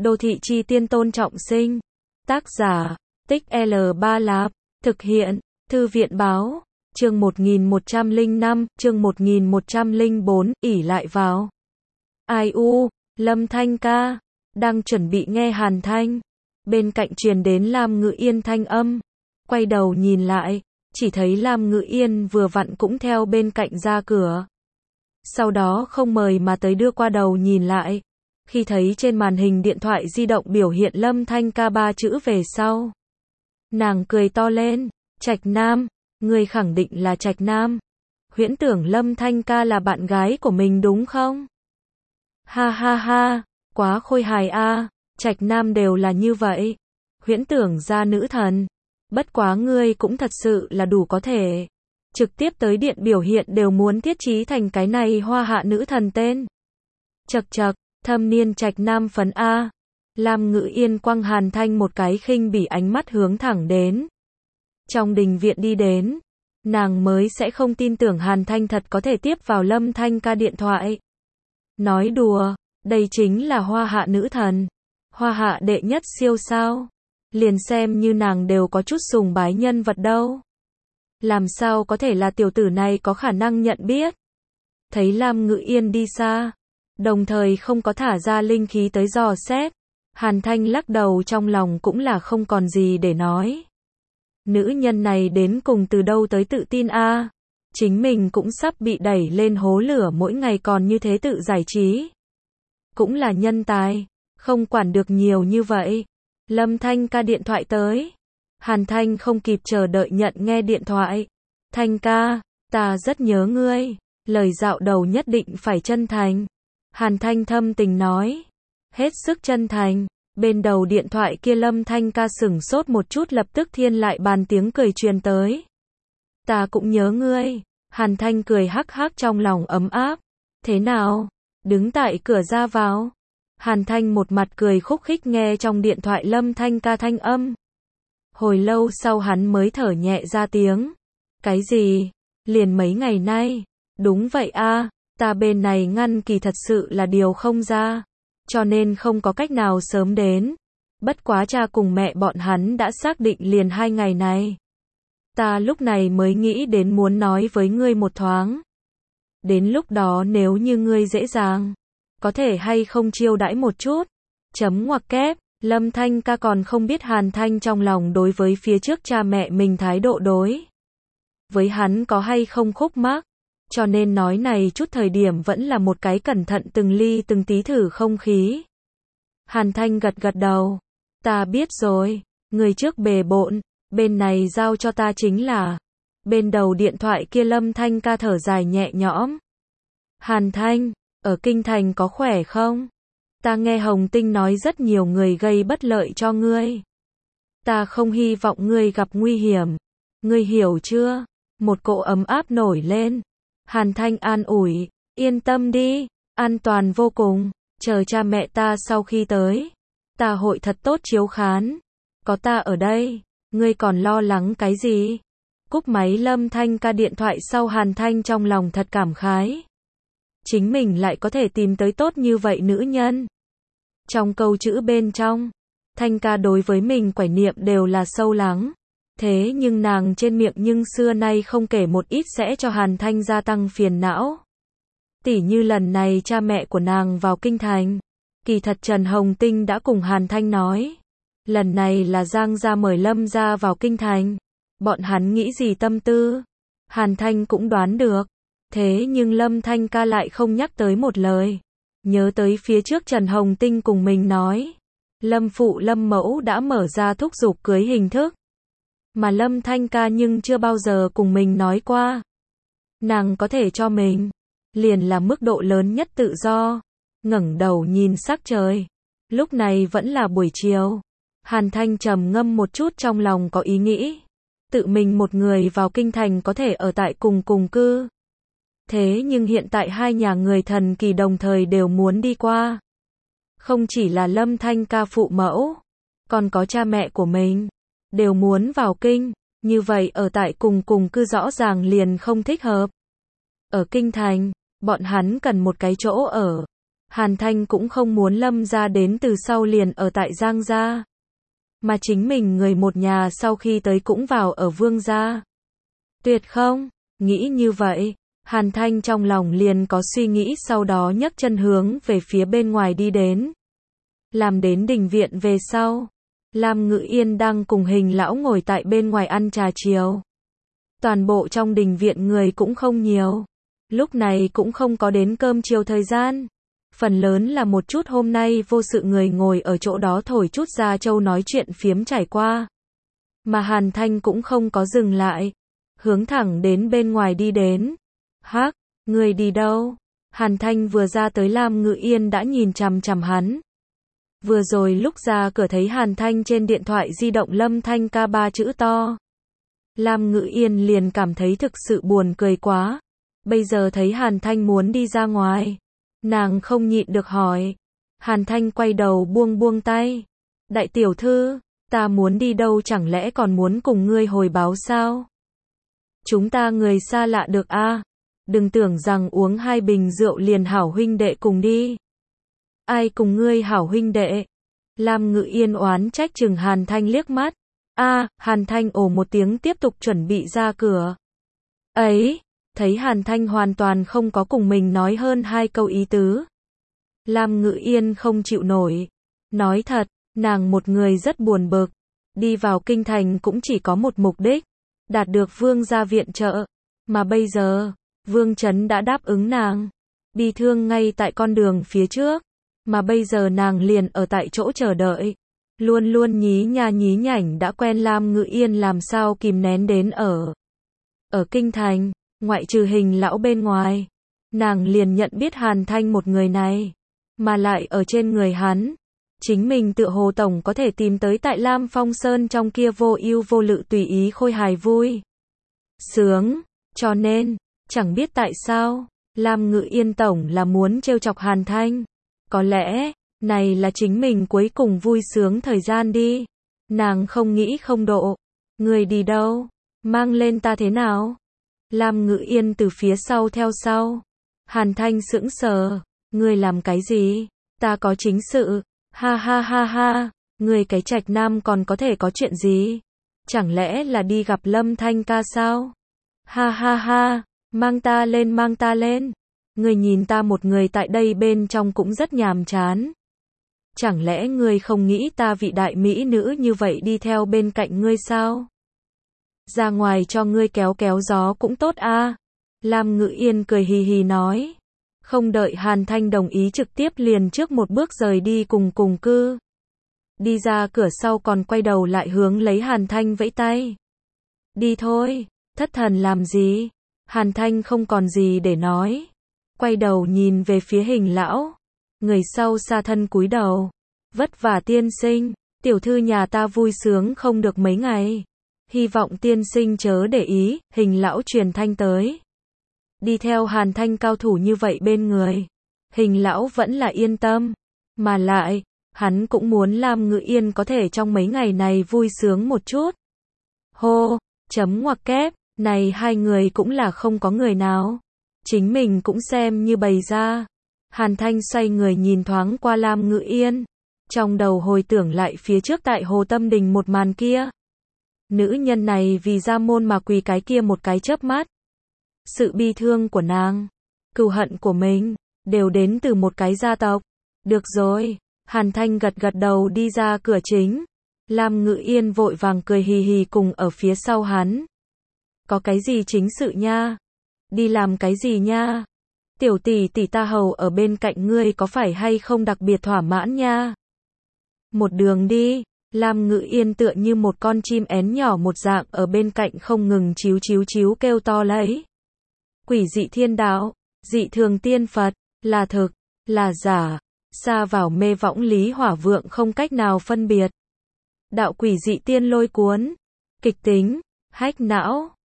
Đô thị chi tiên Tôn Trọng Sinh. Tác giả, Tích L3 Lạp. Thực hiện, Thư viện báo. Chương 1105, chương 1104, ỷ lại vào. Ai u, Lâm Thanh ca, đang chuẩn bị nghe Hàn Thanh. Bên cạnh truyền đến Lam Ngự Yên thanh âm. Quay đầu nhìn lại, chỉ thấy Lam Ngự Yên vừa vặn cũng theo bên cạnh ra cửa. Sau đó không mời mà tới đưa qua đầu nhìn lại. Khi thấy trên màn hình điện thoại di động biểu hiện Lâm Thanh ca 3 chữ về sau. Nàng cười to lên, Trạch Nam, ngươi khẳng định là Trạch Nam. Huyễn tưởng Lâm Thanh ca là bạn gái của mình đúng không? Ha ha ha, quá khôi hài a, Trạch Nam đều là như vậy. Huyễn tưởng ra nữ thần. Bất quá ngươi cũng thật sự là đủ có thể. Trực tiếp tới điện biểu hiện đều muốn thiết trí thành cái này hoa hạ nữ thần tên. Chậc chậc, thâm niên Trạch Nam phấn A. Lam Ngự Yên quăng Hàn Thanh một cái khinh bỉ ánh mắt hướng thẳng đến. Trong đình viện đi đến, nàng mới sẽ không tin tưởng Hàn Thanh thật có thể tiếp vào Lâm Thanh ca điện thoại. Nói đùa, đây chính là hoa hạ nữ thần. Hoa hạ đệ nhất siêu sao. Liền xem như nàng đều có chút sùng bái nhân vật đâu. Làm sao có thể là tiểu tử này có khả năng nhận biết. Thấy Lam Ngự Yên đi xa, đồng thời không có thả ra linh khí tới dò xét. Hàn Thanh lắc đầu trong lòng cũng là không còn gì để nói. Nữ nhân này đến cùng từ đâu tới tự tin a? Chính mình cũng sắp bị đẩy lên hố lửa mỗi ngày còn như thế tự giải trí. Cũng là nhân tài, không quản được nhiều như vậy. Lâm Thanh ca điện thoại tới. Hàn Thanh không kịp chờ đợi nhận nghe điện thoại. Thanh ca, ta rất nhớ ngươi. Lời dạo đầu nhất định phải chân thành. Hàn Thanh thâm tình nói. Hết sức chân thành. Bên đầu điện thoại kia Lâm Thanh ca sửng sốt một chút lập tức thiên lại bàn tiếng cười truyền tới. Ta cũng nhớ ngươi. Hàn Thanh cười hắc hắc trong lòng ấm áp. Thế nào? Đứng tại cửa ra vào. Hàn Thanh một mặt cười khúc khích nghe trong điện thoại Lâm Thanh ca thanh âm. Hồi lâu sau hắn mới thở nhẹ ra tiếng. Cái gì? Liền mấy ngày nay. Đúng vậy a, ta bên này ngăn kỳ thật sự là điều không ra. Cho nên không có cách nào sớm đến. Bất quá cha cùng mẹ bọn hắn đã xác định liền 2 ngày này. Ta lúc này mới nghĩ đến muốn nói với ngươi một thoáng. Đến lúc đó nếu như ngươi dễ dàng, có thể hay không chiêu đãi một chút. Chấm ngoặc kép, Lâm Thanh ca còn không biết Hàn Thanh trong lòng đối với phía trước cha mẹ mình thái độ đối với hắn có hay không khúc mắc. Cho nên nói này chút thời điểm vẫn là một cái cẩn thận từng ly từng tí thử không khí. Hàn Thanh gật gật đầu. Ta biết rồi, người trước bề bộn, bên này giao cho ta chính là. Bên đầu điện thoại kia Lâm Thanh ca thở dài nhẹ nhõm. Hàn Thanh, ở Kinh Thành có khỏe không? Ta nghe Hồng Tinh nói rất nhiều người gây bất lợi cho ngươi. Ta không hy vọng ngươi gặp nguy hiểm. Ngươi hiểu chưa? Một cỗ ấm áp nổi lên. Hàn Thanh an ủi, yên tâm đi, an toàn vô cùng, chờ cha mẹ ta sau khi tới. Ta hội thật tốt chiếu khán. Có ta ở đây, ngươi còn lo lắng cái gì? Cúp máy Lâm Thanh ca điện thoại sau Hàn Thanh trong lòng thật cảm khái. Chính mình lại có thể tìm tới tốt như vậy nữ nhân. Trong câu chữ bên trong, Thanh ca đối với mình quải niệm đều là sâu lắng. Thế nhưng nàng trên miệng nhưng xưa nay không kể một ít sẽ cho Hàn Thanh gia tăng phiền não. Tỉ như lần này cha mẹ của nàng vào Kinh Thành. Kỳ thật Trần Hồng Tinh đã cùng Hàn Thanh nói. Lần này là Giang gia mời Lâm gia vào Kinh Thành. Bọn hắn nghĩ gì tâm tư? Hàn Thanh cũng đoán được. Thế nhưng Lâm Thanh ca lại không nhắc tới một lời. Nhớ tới phía trước Trần Hồng Tinh cùng mình nói. Lâm phụ Lâm mẫu đã mở ra thúc giục cưới hình thức. Mà Lâm Thanh ca nhưng chưa bao giờ cùng mình nói qua. Nàng có thể cho mình. Liền là mức độ lớn nhất tự do. Ngẩng đầu nhìn sắc trời. Lúc này vẫn là buổi chiều. Hàn Thanh trầm ngâm một chút trong lòng có ý nghĩ. Tự mình một người vào Kinh Thành có thể ở tại cùng cư. Thế nhưng hiện tại hai nhà người thần kỳ đồng thời đều muốn đi qua. Không chỉ là Lâm Thanh ca phụ mẫu. Còn có cha mẹ của mình. Đều muốn vào kinh. Như vậy ở tại cùng cư rõ ràng liền không thích hợp. Ở Kinh Thành, bọn hắn cần một cái chỗ ở. Hàn Thanh cũng không muốn Lâm gia đến từ sau liền ở tại Giang gia, mà chính mình người một nhà sau khi tới cũng vào ở Vương gia. Tuyệt không? Nghĩ như vậy, Hàn Thanh trong lòng liền có suy nghĩ, sau đó nhấc chân hướng về phía bên ngoài đi đến. Làm đến đình viện về sau, Lam Ngự Yên đang cùng Hình lão ngồi tại bên ngoài ăn trà chiều. Toàn bộ trong đình viện người cũng không nhiều, lúc này cũng không có đến cơm chiều thời gian. Phần lớn là một chút hôm nay vô sự người ngồi ở chỗ đó thổi chút ra châu nói chuyện phiếm trải qua. Mà Hàn Thanh cũng không có dừng lại, hướng thẳng đến bên ngoài đi đến. Hắc, người đi đâu? Hàn Thanh vừa ra tới Lam Ngự Yên đã nhìn chằm chằm hắn. Vừa rồi lúc ra cửa thấy Hàn Thanh trên điện thoại di động Lâm Thanh ca 3 chữ to. Lam Ngự Yên liền cảm thấy thực sự buồn cười quá. Bây giờ thấy Hàn Thanh muốn đi ra ngoài, nàng không nhịn được hỏi. Hàn Thanh quay đầu buông buông tay. Đại tiểu thư, ta muốn đi đâu, chẳng lẽ còn muốn cùng ngươi hồi báo sao? Chúng ta người xa lạ được a, đừng tưởng rằng uống 2 bình rượu liền hảo huynh đệ cùng đi. Ai cùng ngươi hảo huynh đệ? Lam Ngự Yên oán trách chừng Hàn Thanh liếc mắt. Hàn Thanh ồ một tiếng tiếp tục chuẩn bị ra cửa. Ấy, thấy Hàn Thanh hoàn toàn không có cùng mình nói hơn 2 câu ý tứ. Lam Ngự Yên không chịu nổi. Nói thật, nàng một người rất buồn bực. Đi vào kinh thành cũng chỉ có một mục đích, đạt được Vương gia viện trợ. Mà bây giờ, Vương Chấn đã đáp ứng nàng. Bi thương ngay tại con đường phía trước. Mà bây giờ nàng liền ở tại chỗ chờ đợi. Luôn luôn nhí nha nhí nhảnh đã quen Lam Ngự Yên làm sao kìm nén đến ở kinh thành, ngoại trừ Hình lão bên ngoài. Nàng liền nhận biết Hàn Thanh một người này. Mà lại ở trên người hắn, chính mình tựa hồ tổng có thể tìm tới tại Lam Phong Sơn trong kia vô ưu vô lự tùy ý khôi hài vui sướng. Cho nên, chẳng biết tại sao, Lam Ngự Yên tổng là muốn trêu chọc Hàn Thanh. Có lẽ, này là chính mình cuối cùng vui sướng thời gian đi. Nàng không nghĩ không độ. Người đi đâu? Mang lên ta thế nào? Lam Ngự Yên từ phía sau theo sau. Hàn Thanh sững sờ. Người làm cái gì? Ta có chính sự. Ha ha ha ha. Người cái trạch nam còn có thể có chuyện gì? Chẳng lẽ là đi gặp Lâm Thanh ca sao? Ha ha ha. Mang ta lên, mang ta lên. Người nhìn ta một người tại đây bên trong cũng rất nhàm chán. Chẳng lẽ ngươi không nghĩ ta vị đại mỹ nữ như vậy đi theo bên cạnh ngươi sao? Ra ngoài cho ngươi kéo kéo gió cũng tốt a. Lam Ngự Yên cười hì hì nói. Không đợi Hàn Thanh đồng ý trực tiếp liền trước một bước rời đi cùng cư. Đi ra cửa sau còn quay đầu lại hướng lấy Hàn Thanh vẫy tay. Đi thôi, thất thần làm gì? Hàn Thanh không còn gì để nói. Quay đầu nhìn về phía Hình lão. Người sau xa thân cúi đầu. Vất vả tiên sinh, tiểu thư nhà ta vui sướng không được mấy ngày. Hy vọng tiên sinh chớ để ý. Hình lão truyền thanh tới. Đi theo Hàn Thanh cao thủ như vậy bên người, Hình lão vẫn là yên tâm. Mà lại, hắn cũng muốn Lam Ngự Yên có thể trong mấy ngày này vui sướng một chút. Hô, chấm ngoặc kép, này hai người cũng là không có người nào. Chính mình cũng xem như bày ra. Hàn Thanh xoay người nhìn thoáng qua Lam Ngự Yên. Trong đầu hồi tưởng lại phía trước tại Hồ Tâm Đình một màn kia. Nữ nhân này vì ra môn mà quỳ cái kia một cái chớp mắt. Sự bi thương của nàng, cừu hận của mình, đều đến từ một cái gia tộc. Được rồi, Hàn Thanh gật gật đầu đi ra cửa chính. Lam Ngự Yên vội vàng cười hì hì cùng ở phía sau hắn. Có cái gì chính sự nha? Đi làm cái gì nha? Tiểu tỷ tỷ ta hầu ở bên cạnh ngươi có phải hay không đặc biệt thỏa mãn nha? Một đường đi, Lam Ngự Yên tựa như một con chim én nhỏ một dạng ở bên cạnh không ngừng chíu chíu chíu kêu to lấy. Quỷ dị thiên đạo, dị thường tiên Phật, là thực, là giả, xa vào mê võng lý hỏa vượng không cách nào phân biệt. Đạo quỷ dị tiên lôi cuốn, kịch tính, hách não.